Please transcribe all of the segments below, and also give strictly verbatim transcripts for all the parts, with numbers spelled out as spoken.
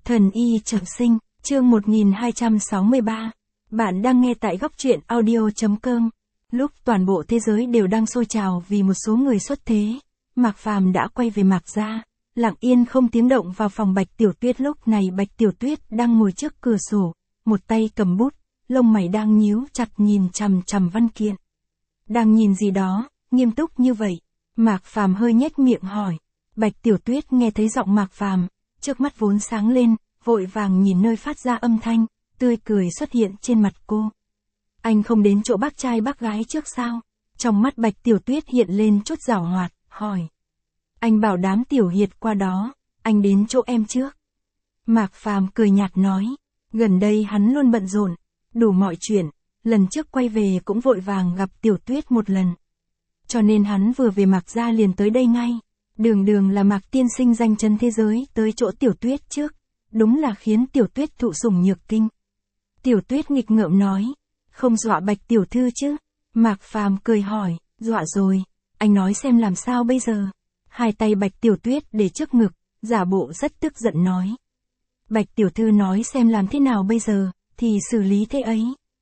Thần y trọng sinh, chương một nghìn hai trăm sáu mươi ba. Bạn đang nghe tại góc truyện audio chấm com. Lúc toàn bộ thế giới đều đang sôi trào vì một số người xuất thế, Mạc Phàm đã quay về Mạc gia, lặng yên không tiếng động vào phòng Bạch Tiểu Tuyết. Lúc này Bạch Tiểu Tuyết đang ngồi trước cửa sổ, một tay cầm bút, lông mày đang nhíu chặt nhìn chằm chằm văn kiện. Đang nhìn gì đó, nghiêm túc như vậy? Mạc Phàm hơi nhếch miệng hỏi. Bạch Tiểu Tuyết nghe thấy giọng Mạc Phàm, trước mắt vốn sáng lên, vội vàng nhìn nơi phát ra âm thanh, tươi cười xuất hiện trên mặt cô. Anh không đến chỗ bác trai bác gái trước sao? Trong mắt Bạch Tiểu Tuyết hiện lên chút giảo hoạt, hỏi. Anh bảo đám Tiểu Hiệt qua đó, anh đến chỗ em trước. Mạc Phàm cười nhạt nói, gần đây hắn luôn bận rộn, đủ mọi chuyện, lần trước quay về cũng vội vàng gặp Tiểu Tuyết một lần. Cho nên hắn vừa về Mạc gia liền tới đây ngay. Đường đường là Mạc tiên sinh danh chấn thế giới tới chỗ Tiểu Tuyết trước, đúng là khiến Tiểu Tuyết thụ sủng nhược kinh. Tiểu Tuyết nghịch ngợm nói, không dọa Bạch tiểu thư chứ? Mạc Phàm cười hỏi, dọa rồi, anh nói xem làm sao bây giờ? Hai tay Bạch Tiểu Tuyết để trước ngực, giả bộ rất tức giận nói. Bạch tiểu thư nói xem làm thế nào bây giờ, thì xử lý thế ấy.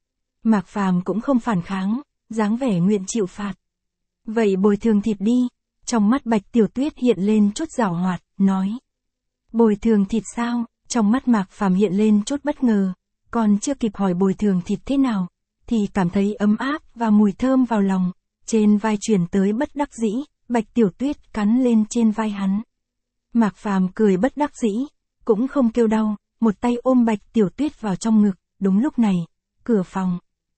Mạc Phàm cũng không phản kháng, dáng vẻ nguyện chịu phạt. Vậy bồi thường thịt đi. Trong mắt Bạch Tiểu Tuyết hiện lên chút giảo hoạt, nói. Bồi thường thịt sao? Trong mắt Mạc Phàm hiện lên chút bất ngờ, còn chưa kịp hỏi bồi thường thịt thế nào, thì cảm thấy ấm áp và mùi thơm vào lòng, trên vai chuyển tới bất đắc dĩ, Bạch Tiểu Tuyết cắn lên trên vai hắn. Mạc Phàm cười bất đắc dĩ, cũng không kêu đau, một tay ôm Bạch Tiểu Tuyết vào trong ngực. Đúng lúc này, cửa phòng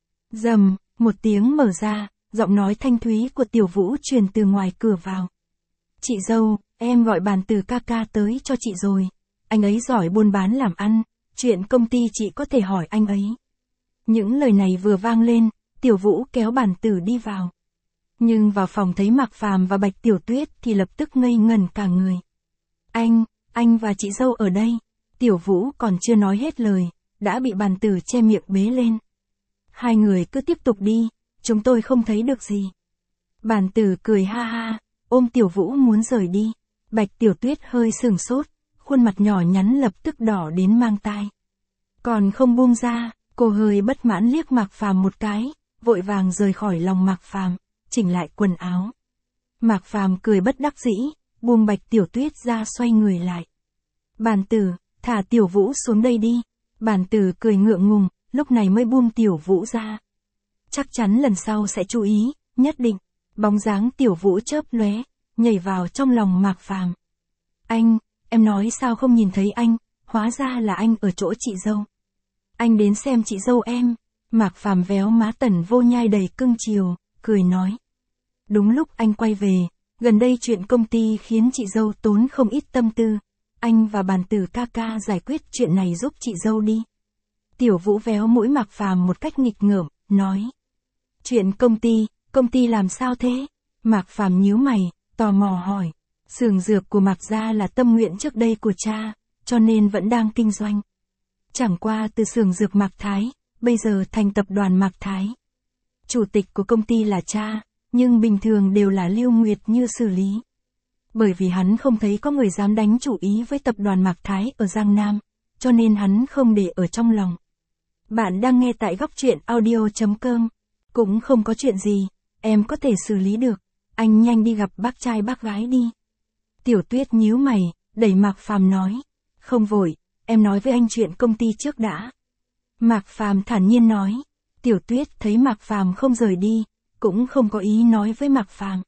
rầm, một tiếng mở ra. Giọng nói thanh thúy của Tiểu Vũ truyền từ ngoài cửa vào. Chị dâu, em gọi bàn từ ca ca tới cho chị rồi. Anh ấy giỏi buôn bán làm ăn, chuyện công ty chị có thể hỏi anh ấy. Những lời này vừa vang lên, Tiểu Vũ kéo bàn tử đi vào. Nhưng vào phòng thấy Mạc Phàm và Bạch Tiểu Tuyết thì lập tức ngây ngẩn cả người. Anh, anh và chị dâu ở đây. Tiểu Vũ còn chưa nói hết lời, đã bị bàn tử che miệng bế lên. Hai người cứ tiếp tục đi. Chúng tôi không thấy được gì. Bàn tử cười ha ha, ôm Tiểu Vũ muốn rời đi. Bạch Tiểu Tuyết hơi sừng sốt, khuôn mặt nhỏ nhắn lập tức đỏ đến mang tai. Còn không buông ra, cô hơi bất mãn liếc Mạc Phàm một cái, vội vàng rời khỏi lòng Mạc Phàm, chỉnh lại quần áo. Mạc Phàm cười bất đắc dĩ, buông Bạch Tiểu Tuyết ra xoay người lại. Bàn tử, thả Tiểu Vũ xuống đây đi. Bàn tử cười ngượng ngùng, lúc này mới buông Tiểu Vũ ra. Chắc chắn lần sau sẽ chú ý, nhất định. Bóng dáng Tiểu Vũ chớp lóe, nhảy vào trong lòng Mạc Phàm. Anh, em nói sao không nhìn thấy anh, hóa ra là anh ở chỗ chị dâu. Anh đến xem chị dâu em. Mạc Phàm véo má Tần Vô Nhai đầy cưng chiều, cười nói. Đúng lúc anh quay về, gần đây chuyện công ty khiến chị dâu tốn không ít tâm tư. Anh và bàn tử ca ca giải quyết chuyện này giúp chị dâu đi. Tiểu Vũ véo mũi Mạc Phàm một cách nghịch ngợm, nói. Chuyện công ty, công ty làm sao thế? Mạc Phàm nhíu mày, tò mò hỏi. Xưởng dược của Mạc gia là tâm nguyện trước đây của cha, cho nên vẫn đang kinh doanh. Chẳng qua từ xưởng dược Mạc Thái, bây giờ thành tập đoàn Mạc Thái. Chủ tịch của công ty là cha, nhưng bình thường đều là Lưu Nguyệt Như xử lý. Bởi vì hắn không thấy có người dám đánh chủ ý với tập đoàn Mạc Thái ở Giang Nam, cho nên hắn không để ở trong lòng. Bạn đang nghe tại góc truyện audio chấm com. Cũng không có chuyện gì, em có thể xử lý được, anh nhanh đi gặp bác trai bác gái đi. Tiểu Tuyết nhíu mày, đẩy Mạc Phàm nói, không vội, em nói với anh chuyện công ty trước đã. Mạc Phàm thản nhiên nói. Tiểu Tuyết thấy Mạc Phàm không rời đi, cũng không có ý nói với Mạc Phàm.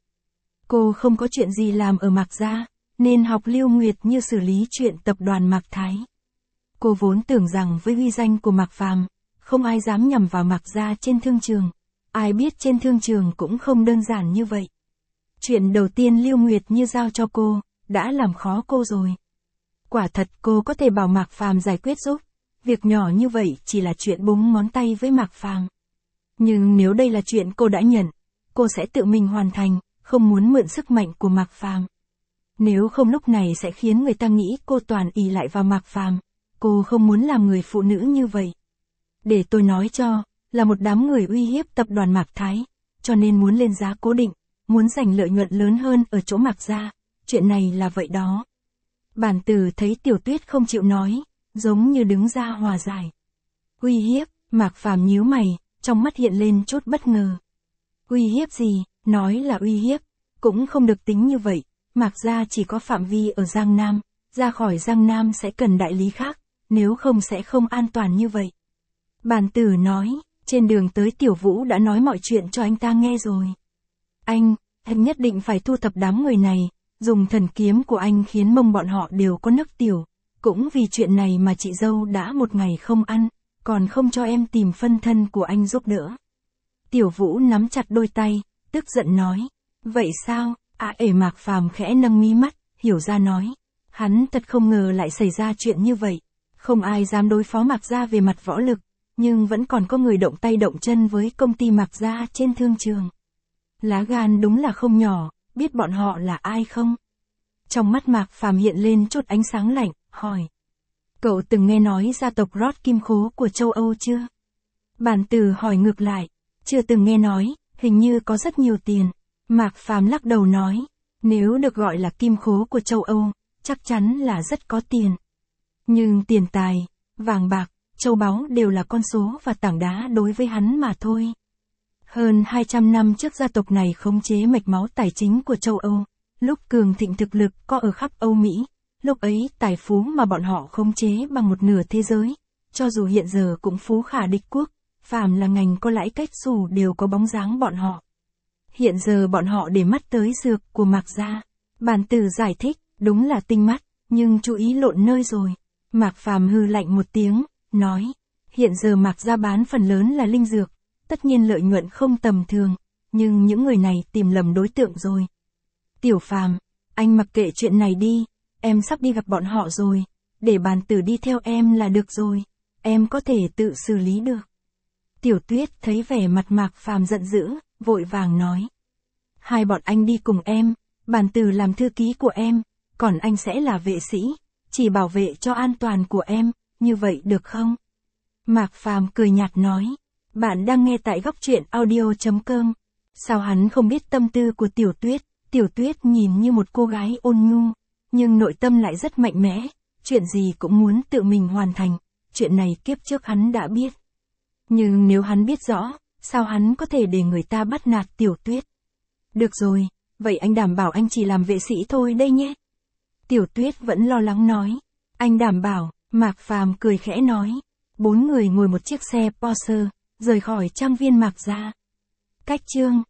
Cô không có chuyện gì làm ở Mạc gia, nên học Lưu Nguyệt Như xử lý chuyện tập đoàn Mạc Thái. Cô vốn tưởng rằng với uy danh của Mạc Phàm, không ai dám nhằm vào Mạc gia trên thương trường. Ai biết trên thương trường cũng không đơn giản như vậy. Chuyện đầu tiên Lưu Nguyệt Như giao cho cô, đã làm khó cô rồi. Quả thật cô có thể bảo Mạc Phàm giải quyết giúp. Việc nhỏ như vậy chỉ là chuyện búng ngón tay với Mạc Phàm. Nhưng nếu đây là chuyện cô đã nhận, cô sẽ tự mình hoàn thành, không muốn mượn sức mạnh của Mạc Phàm. Nếu không lúc này sẽ khiến người ta nghĩ cô toàn ỷ lại vào Mạc Phàm. Cô không muốn làm người phụ nữ như vậy. Để tôi nói cho, là một đám người uy hiếp tập đoàn Mạc Thái, cho nên muốn lên giá cố định, muốn giành lợi nhuận lớn hơn ở chỗ Mạc gia, chuyện này là vậy đó. Bản tử thấy Tiểu Tuyết không chịu nói, giống như đứng ra hòa giải. Uy hiếp, Mạc Phàm nhíu mày, trong mắt hiện lên chút bất ngờ. Uy hiếp gì, nói là uy hiếp, cũng không được tính như vậy, Mạc gia chỉ có phạm vi ở Giang Nam, ra khỏi Giang Nam sẽ cần đại lý khác, nếu không sẽ không an toàn như vậy. Bàn tử nói, trên đường tới Tiểu Vũ đã nói mọi chuyện cho anh ta nghe rồi. Anh, anh nhất định phải thu thập đám người này, dùng thần kiếm của anh khiến mông bọn họ đều có nước tiểu. Cũng vì chuyện này mà chị dâu đã một ngày không ăn, còn không cho em tìm phân thân của anh giúp đỡ. Tiểu Vũ nắm chặt đôi tay, tức giận nói. Vậy sao? À ể Mạc Phàm khẽ nâng mí mắt, hiểu ra nói. Hắn thật không ngờ lại xảy ra chuyện như vậy. Không ai dám đối phó Mạc gia về mặt võ lực, nhưng vẫn còn có người động tay động chân với công ty Mạc gia trên thương trường. Lá gan đúng là không nhỏ, biết bọn họ là ai không? Trong mắt Mạc Phàm hiện lên chút ánh sáng lạnh, hỏi. Cậu từng nghe nói gia tộc Rót Kim Khố của châu Âu chưa? Bàn tử hỏi ngược lại. Chưa từng nghe nói, hình như có rất nhiều tiền. Mạc Phàm lắc đầu nói. Nếu được gọi là Kim Khố của châu Âu, chắc chắn là rất có tiền. Nhưng tiền tài, vàng bạc, châu báu đều là con số và tảng đá đối với hắn mà thôi. Hơn hai trăm năm trước gia tộc này khống chế mạch máu tài chính của châu Âu, lúc cường thịnh thực lực có ở khắp Âu Mỹ, lúc ấy tài phú mà bọn họ khống chế bằng một nửa thế giới, cho dù hiện giờ cũng phú khả địch quốc, phàm là ngành có lãi cách xù đều có bóng dáng bọn họ. Hiện giờ bọn họ để mắt tới dược của Mạc gia. Bàn tử giải thích, đúng là tinh mắt, nhưng chú ý lộn nơi rồi. Mạc Phàm hư lạnh một tiếng, nói, hiện giờ Mạc gia bán phần lớn là linh dược, tất nhiên lợi nhuận không tầm thường, nhưng những người này tìm lầm đối tượng rồi. Tiểu Phàm, anh mặc kệ chuyện này đi, em sắp đi gặp bọn họ rồi, để Bàn tử đi theo em là được rồi, em có thể tự xử lý được. Tiểu Tuyết thấy vẻ mặt Mạc Phàm giận dữ, vội vàng nói. Hai bọn anh đi cùng em, Bàn tử làm thư ký của em, còn anh sẽ là vệ sĩ, chỉ bảo vệ cho an toàn của em, như vậy được không? Mạc Phàm cười nhạt nói. Bạn đang nghe tại góc truyện audio chấm com. Sao hắn không biết tâm tư của Tiểu Tuyết? Tiểu Tuyết nhìn như một cô gái ôn nhu, nhưng nội tâm lại rất mạnh mẽ, chuyện gì cũng muốn tự mình hoàn thành, chuyện này kiếp trước hắn đã biết. Nhưng nếu hắn biết rõ, sao hắn có thể để người ta bắt nạt Tiểu Tuyết? Được rồi, vậy anh đảm bảo anh chỉ làm vệ sĩ thôi đây nhé. Tiểu Tuyết vẫn lo lắng nói. Anh đảm bảo, Mạc Phàm cười khẽ nói. Bốn người ngồi một chiếc xe Porsche, rời khỏi trang viên Mạc gia. Cách chương